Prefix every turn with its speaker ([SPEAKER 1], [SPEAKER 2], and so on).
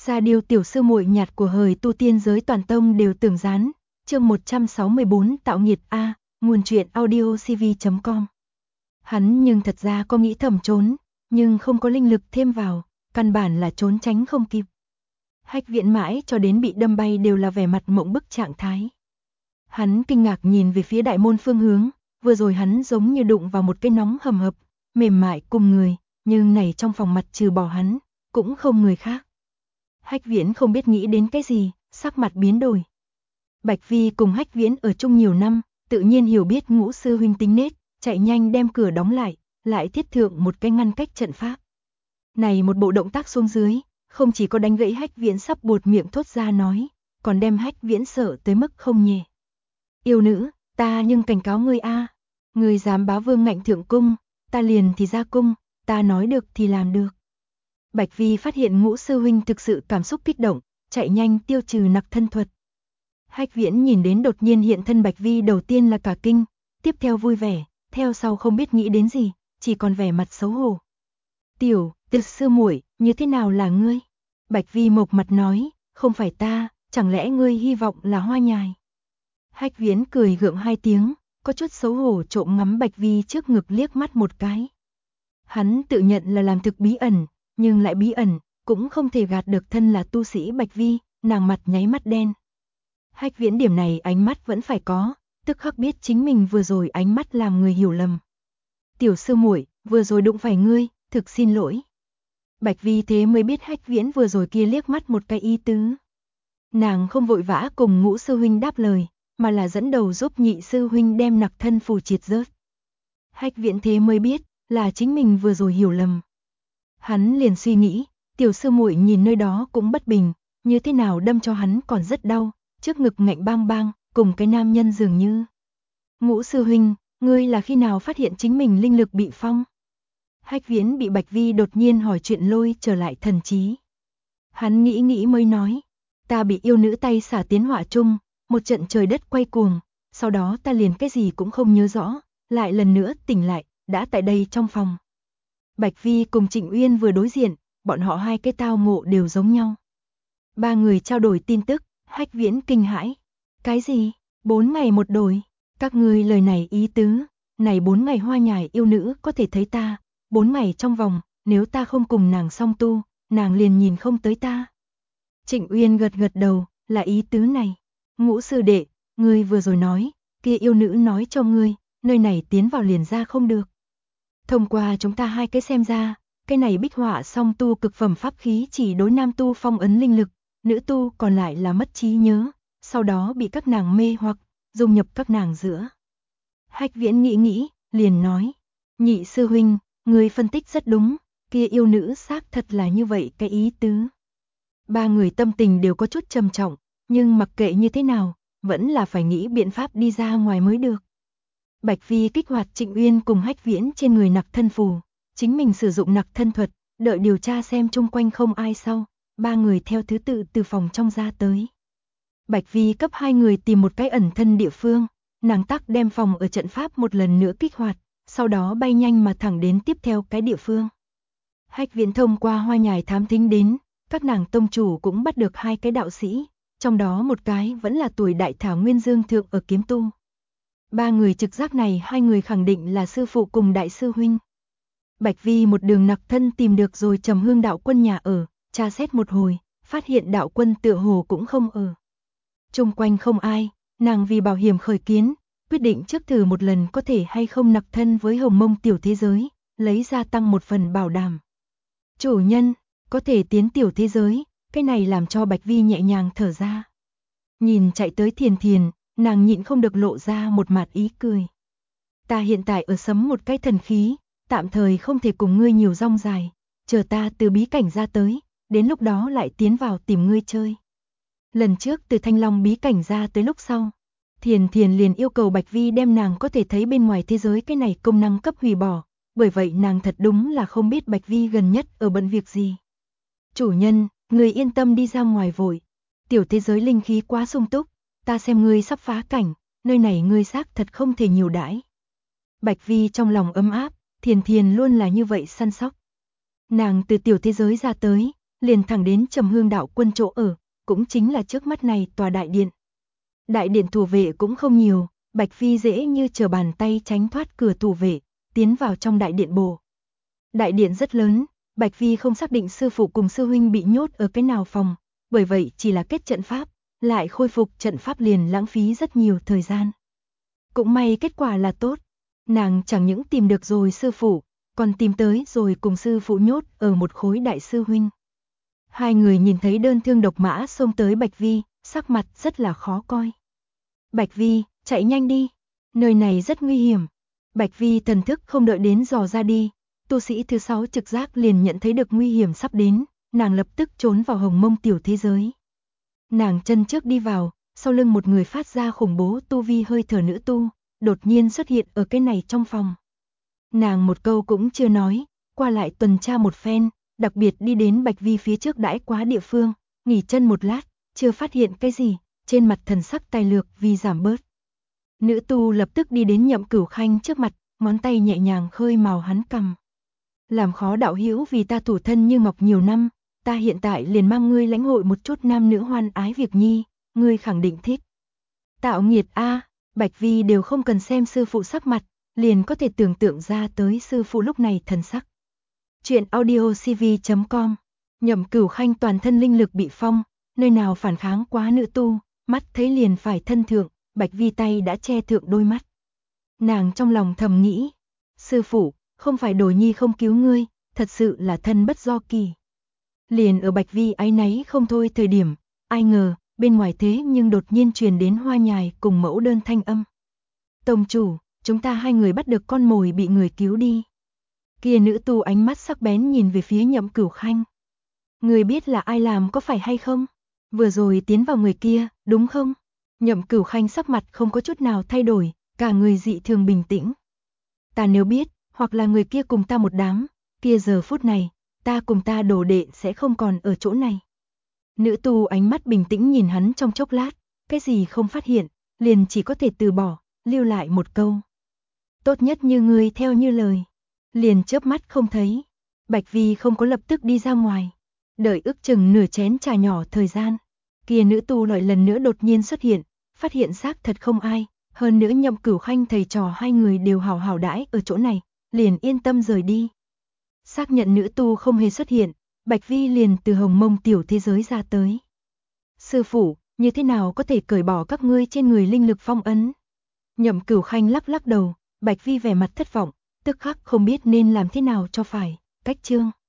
[SPEAKER 1] Sa Điêu tiểu sư muội nhạt của hời tu tiên giới toàn tông đều tường dán. Chương 164 tạo nghiệt A, nguồn truyện audiocv.com. Hắn nhưng thật ra có nghĩ thầm trốn, nhưng không có linh lực thêm vào, căn bản là trốn tránh không kịp. Hách Viễn mãi cho đến bị đâm bay đều là vẻ mặt mộng bức trạng thái. Hắn kinh ngạc nhìn về phía đại môn phương hướng, vừa rồi hắn giống như đụng vào một cái nóng hầm hập, mềm mại cùng người, nhưng này trong phòng mặt trừ bỏ hắn, cũng không người khác. Hách Viễn không biết nghĩ đến cái gì, sắc mặt biến đổi. Bạch Vi cùng Hách Viễn ở chung nhiều năm, tự nhiên hiểu biết Ngũ sư huynh tính nết, chạy nhanh đem cửa đóng lại thiết thượng một cái ngăn cách trận pháp. Này một bộ động tác xuống dưới, không chỉ có đánh gãy Hách Viễn sắp buột miệng thốt ra nói, còn đem Hách Viễn sợ tới mức không nhẹ. Yêu nữ, ta nhưng cảnh cáo ngươi a, ngươi dám bá vương ngạnh thượng cung, ta liền thì ra cung, ta nói được thì làm được. Bạch Vi phát hiện Ngũ sư huynh thực sự cảm xúc kích động, chạy nhanh tiêu trừ nặc thân thuật. Hách Viễn nhìn đến đột nhiên hiện thân Bạch Vi đầu tiên là cả kinh, tiếp theo vui vẻ, theo sau không biết nghĩ đến gì, chỉ còn vẻ mặt xấu hổ. Tiểu sư muội, như thế nào là ngươi? Bạch Vi mộc mặt nói, không phải ta, chẳng lẽ ngươi hy vọng là Hoa Nhài? Hách Viễn cười gượng hai tiếng, có chút xấu hổ trộm ngắm Bạch Vi trước ngực liếc mắt một cái. Hắn tự nhận là làm thực bí ẩn, nhưng lại bí ẩn, cũng không thể gạt được thân là tu sĩ Bạch Vi, nàng mặt nháy mắt đen. Hách Viễn điểm này ánh mắt vẫn phải có, tức khắc biết chính mình vừa rồi ánh mắt làm người hiểu lầm. Tiểu sư muội, vừa rồi đụng phải ngươi, thực xin lỗi. Bạch Vi thế mới biết Hách Viễn vừa rồi kia liếc mắt một cái ý tứ. Nàng không vội vã cùng Ngũ sư huynh đáp lời, mà là dẫn đầu giúp Nhị sư huynh đem nặc thân phù triệt rớt. Hách Viễn thế mới biết, là chính mình vừa rồi hiểu lầm. Hắn liền suy nghĩ, tiểu sư muội nhìn nơi đó cũng bất bình, như thế nào đâm cho hắn còn rất đau, trước ngực ngạnh bang bang, cùng cái nam nhân dường như. Ngũ sư huynh, ngươi là khi nào phát hiện chính mình linh lực bị phong? Hách Viễn bị Bạch Vi đột nhiên hỏi chuyện lôi trở lại thần trí. Hắn nghĩ mới nói, ta bị yêu nữ tay xả tiến hỏa chung, một trận trời đất quay cuồng, sau đó ta liền cái gì cũng không nhớ rõ, lại lần nữa tỉnh lại, đã tại đây trong phòng. Bạch Vi cùng Trịnh Uyên vừa đối diện, bọn họ hai cái tao ngộ đều giống nhau. Ba người trao đổi tin tức, Hách Viễn kinh hãi. Cái gì? 4 ngày một đổi? Các ngươi lời này ý tứ, này 4 ngày Hoa Nhài yêu nữ có thể thấy ta, 4 ngày trong vòng, nếu ta không cùng nàng song tu, nàng liền nhìn không tới ta. Trịnh Uyên gật đầu, là ý tứ này. Ngũ sư đệ, ngươi vừa rồi nói, kia yêu nữ nói cho ngươi, nơi này tiến vào liền ra không được. Thông qua chúng ta hai cái xem ra, cái này bích họa song tu cực phẩm pháp khí chỉ đối nam tu phong ấn linh lực, nữ tu còn lại là mất trí nhớ, sau đó bị các nàng mê hoặc, dung nhập các nàng giữa. Hách Viễn nghĩ, liền nói, Nhị sư huynh, người phân tích rất đúng, kia yêu nữ xác thật là như vậy cái ý tứ. Ba người tâm tình đều có chút trầm trọng, nhưng mặc kệ như thế nào, vẫn là phải nghĩ biện pháp đi ra ngoài mới được. Bạch Vi kích hoạt Trịnh Uyên cùng Hách Viễn trên người nặc thân phù, chính mình sử dụng nặc thân thuật, đợi điều tra xem chung quanh không ai sau, ba người theo thứ tự từ phòng trong ra tới. Bạch Vi cấp hai người tìm một cái ẩn thân địa phương, nàng tắc đem phòng ở trận pháp một lần nữa kích hoạt, sau đó bay nhanh mà thẳng đến tiếp theo cái địa phương. Hách Viễn thông qua Hoa Nhài thám thính đến, các nàng tông chủ cũng bắt được hai cái đạo sĩ, trong đó một cái vẫn là tuổi đại thảo nguyên dương thượng ở kiếm tu. Ba người trực giác này hai người khẳng định là sư phụ cùng đại sư huynh. Bạch Vi một đường nặc thân tìm được rồi Trầm Hương đạo quân nhà ở, tra xét một hồi, phát hiện đạo quân tựa hồ cũng không ở. Chung quanh không ai, nàng vì bảo hiểm khởi kiến, quyết định trước thử một lần có thể hay không nặc thân với Hồng Mông tiểu thế giới, lấy ra tăng một phần bảo đảm. Chủ nhân, có thể tiến tiểu thế giới, cái này làm cho Bạch Vi nhẹ nhàng thở ra. Nhìn chạy tới Thiền, nàng nhịn không được lộ ra một mặt ý cười. Ta hiện tại ở sấm một cái thần khí, tạm thời không thể cùng ngươi nhiều rong dài, chờ ta từ bí cảnh ra tới, đến lúc đó lại tiến vào tìm ngươi chơi. Lần trước từ Thanh Long bí cảnh ra tới lúc sau, Thiền liền yêu cầu Bạch Vi đem nàng có thể thấy bên ngoài thế giới cái này công năng cấp hủy bỏ, bởi vậy nàng thật đúng là không biết Bạch Vi gần nhất ở bận việc gì. Chủ nhân, người yên tâm đi ra ngoài vội, tiểu thế giới linh khí quá sung túc, ta xem ngươi sắp phá cảnh, nơi này ngươi xác thật không thể nhiều đãi. Bạch Vi trong lòng ấm áp, Thiền luôn là như vậy săn sóc. Nàng từ tiểu thế giới ra tới, liền thẳng đến Trầm Hương đạo quân chỗ ở, cũng chính là trước mắt này tòa đại điện. Đại điện thủ vệ cũng không nhiều, Bạch Phi dễ như trở bàn tay tránh thoát cửa thủ vệ, tiến vào trong đại điện bồ. Đại điện rất lớn, Bạch Phi không xác định sư phụ cùng sư huynh bị nhốt ở cái nào phòng, bởi vậy chỉ là kết trận pháp, lại khôi phục trận pháp liền lãng phí rất nhiều thời gian. Cũng may kết quả là tốt, nàng chẳng những tìm được rồi sư phụ, còn tìm tới rồi cùng sư phụ nhốt ở một khối đại sư huynh. Hai người nhìn thấy đơn thương độc mã xông tới Bạch Vi, sắc mặt rất là khó coi. Bạch Vi, chạy nhanh đi, nơi này rất nguy hiểm. Bạch Vi thần thức không đợi đến dò ra đi, tu sĩ thứ 6 trực giác liền nhận thấy được nguy hiểm sắp đến, nàng lập tức trốn vào hồng mông tiểu thế giới. Nàng chân trước đi vào, sau lưng một người phát ra khủng bố tu vi hơi thở nữ tu, đột nhiên xuất hiện ở cái này trong phòng. Nàng một câu cũng chưa nói, qua lại tuần tra một phen, đặc biệt đi đến Bạch Vi phía trước đãi quá địa phương, nghỉ chân một lát, chưa phát hiện cái gì, trên mặt thần sắc tài lược vì giảm bớt. Nữ tu lập tức đi đến Nhậm Cửu Khanh trước mặt, ngón tay nhẹ nhàng khơi màu hắn cằm. Làm khó đạo hữu vì ta thủ thân như ngọc nhiều năm, ta hiện tại liền mang ngươi lãnh hội một chút nam nữ hoan ái việc nhi, ngươi khẳng định thích. Tạo nghiệt a, Bạch Vi đều không cần xem sư phụ sắc mặt, liền có thể tưởng tượng ra tới sư phụ lúc này thần sắc. Chuyện audiocv.com. Nhậm Cửu Khanh toàn thân linh lực bị phong, nơi nào phản kháng quá nữ tu, mắt thấy liền phải thân thượng, Bạch Vi tay đã che thượng đôi mắt. Nàng trong lòng thầm nghĩ, sư phụ, không phải Đồ Nhi không cứu ngươi, thật sự là thân bất do kỳ. Liền ở Bạch Vi áy náy không thôi thời điểm, ai ngờ, bên ngoài thế nhưng đột nhiên truyền đến hoa nhài cùng mẫu đơn thanh âm. Tông chủ, chúng ta hai người bắt được con mồi bị người cứu đi. Kia nữ tu ánh mắt sắc bén nhìn về phía Nhậm Cửu Khanh. Người biết là ai làm có phải hay không? Vừa rồi tiến vào người kia, đúng không? Nhậm Cửu Khanh sắc mặt không có chút nào thay đổi, cả người dị thường bình tĩnh. Ta nếu biết, hoặc là người kia cùng ta một đám, kia giờ phút này, ta cùng ta đồ đệ sẽ không còn ở chỗ này. Nữ tu ánh mắt bình tĩnh nhìn hắn trong chốc lát, cái gì không phát hiện, liền chỉ có thể từ bỏ, lưu lại một câu. Tốt nhất như ngươi theo như lời. Liền chớp mắt không thấy. Bạch Vi không có lập tức đi ra ngoài. Đợi ước chừng nửa chén trà nhỏ thời gian. Kia nữ tu lại lần nữa đột nhiên xuất hiện, phát hiện xác thật không ai. Hơn nữa Nhậm Cửu Khanh thầy trò hai người đều hào hào đãi ở chỗ này, liền yên tâm rời đi. Xác nhận nữ tu không hề xuất hiện, Bạch Vi liền từ hồng mông tiểu thế giới ra tới. Sư phụ, như thế nào có thể cởi bỏ các ngươi trên người linh lực phong ấn? Nhậm Cửu Khanh lắc lắc đầu, Bạch Vi vẻ mặt thất vọng, tức khắc không biết nên làm thế nào cho phải. Cách chương